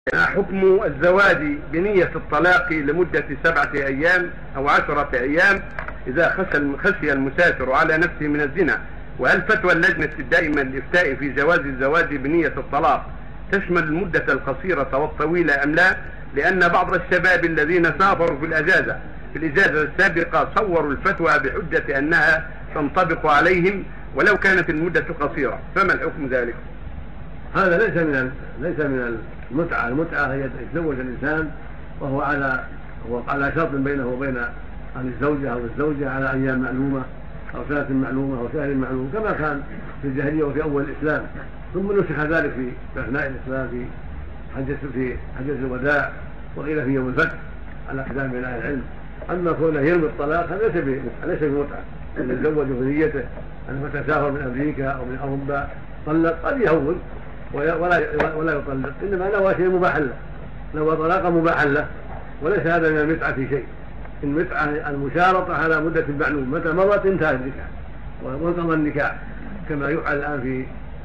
حكم الزواج بنية الطلاق لمدة 7 أيام أو 10 أيام إذا خشي المسافر على نفسه من الزنا؟ وهل فتوى اللجنة الدائمة للإفتاء في جواز الزواج بنية الطلاق تشمل المدة القصيرة والطويلة أم لا؟ لأن بعض الشباب الذين سافروا في الإجازة السابقة صوروا الفتوى بحجة أنها تنطبق عليهم ولو كانت المدة قصيرة، فما الحكم ذلك؟ هذا ليس من المتعة. المتعة هي يتزوج الإنسان وهو على شرط بينه وبين الزوجة أو الزوجة على أيام معلومة أو سنة معلومة أو شهر معلوم كما كان في الجاهلية وفي أول الإسلام، ثم نسخ ذلك في أثناء الإسلام في حجة الوداع وقيل في يوم الفتح على كلام من أهل العلم. أما كونه يرمي الطلاق هذا ليس بمتعة، أن يتزوج بنيته أن تسافر من أمريكا أو من أوروبا طلق قد يهون ولا يطلق، إنما نوى شيء مباح له، نوى طلاقا مباحا له، وليس هذا من المتعة في شيء. المتعة المشارطة على مدة معلوم، متى مضت انتهى النكاح وانقضى النكاح، كما يفعل الآن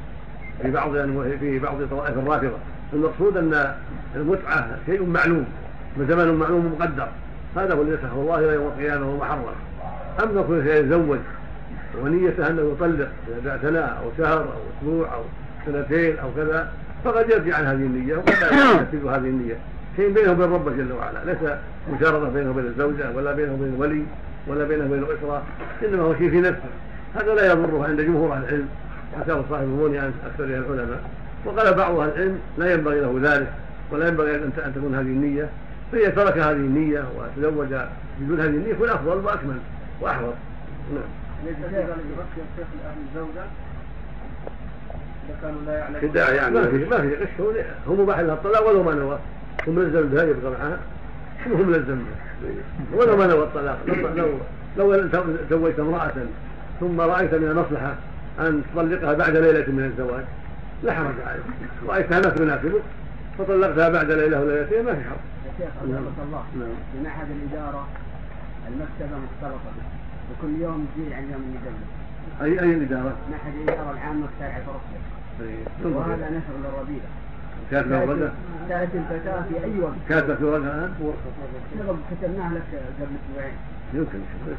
في بعض طوائف الرافضة. المقصود أن المتعة شيء معلوم بزمن معلوم مقدر، هذا هو الذي يسخر الله إلى يوم القيامة وهو محرم. أما كل شيء يتزوج ونيته أنه يطلق بعد سنة أو شهر أو أسبوع أو سنتين أو كذا فقد يرجع عن هذه النية وقد لا ينفذ هذه النية، شيء بينه وبين ربه جل وعلا، ليس مشارطة بينه وبين الزوجة ولا بينه وبين الولي ولا بينه وبين الأسرة، إنما هو شيء في نفسه. هذا لا يضره عند جمهور أهل العلم، حكاه صاحب المغني عن أكثر العلماء. وقال بعض أهل العلم لا ينبغي له ذلك ولا ينبغي أن تكون هذه النية، فإذا ترك هذه النية وتزوج بدون هذه النية يكون أفضل وأكمل وأحوط. نعم. ليس هذا الذي بقي الشيخ لأهل الزوجة إذا كانوا لا يعلمون كداعي يعني ما في غش، هو مباح له الطلاق ولو ما نوى، هم ملزم بها يبقى معها، هم ملزم ولو ما نوى الطلاق. لو زوجت امرأة ثم رأيت من المصلحة أن تطلقها بعد ليلة من الزواج لا حرج عليك، رأيتها ما تناسبك فطلقتها بعد ليلة وليلتين ما في حرج. يا شيخ رحمة الله، في معهد الإدارة المكتبة مختلطة وكل يوم تزيد عن يوم الإدارة. أي الإدارة؟ معهد الإدارة العامة في شارع فرنسا، وهذا نشر للربيع. تأتي الفتاة في أي وقت. كاتبة في ورقة الآن؟ كتبناها لك قبل أسبوعين. يمكن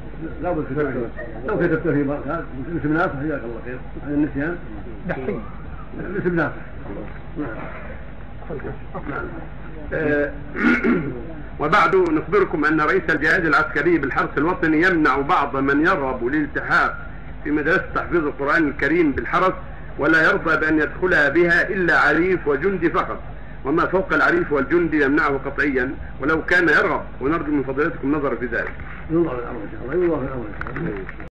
لو كتبت في بركات اسم ناصح جزاك الله خير عن النسيان دحين اسم ناصح. وبعد نخبركم أن رئيس الجهاز العسكري بالحرس الوطني يمنع بعض من يرغب للالتحاق في مدرسة تحفيظ القرآن الكريم بالحرس ولا يرضى بأن يدخلها بها إلا عريف وجندي فقط، وما فوق العريف والجندي يمنعه قطعيا ولو كان يرغب، ونرجو من فضيلتكم نظر في ذلك. يوضع الأمر إن شاء الله، يوضع الأمر إن شاء الله.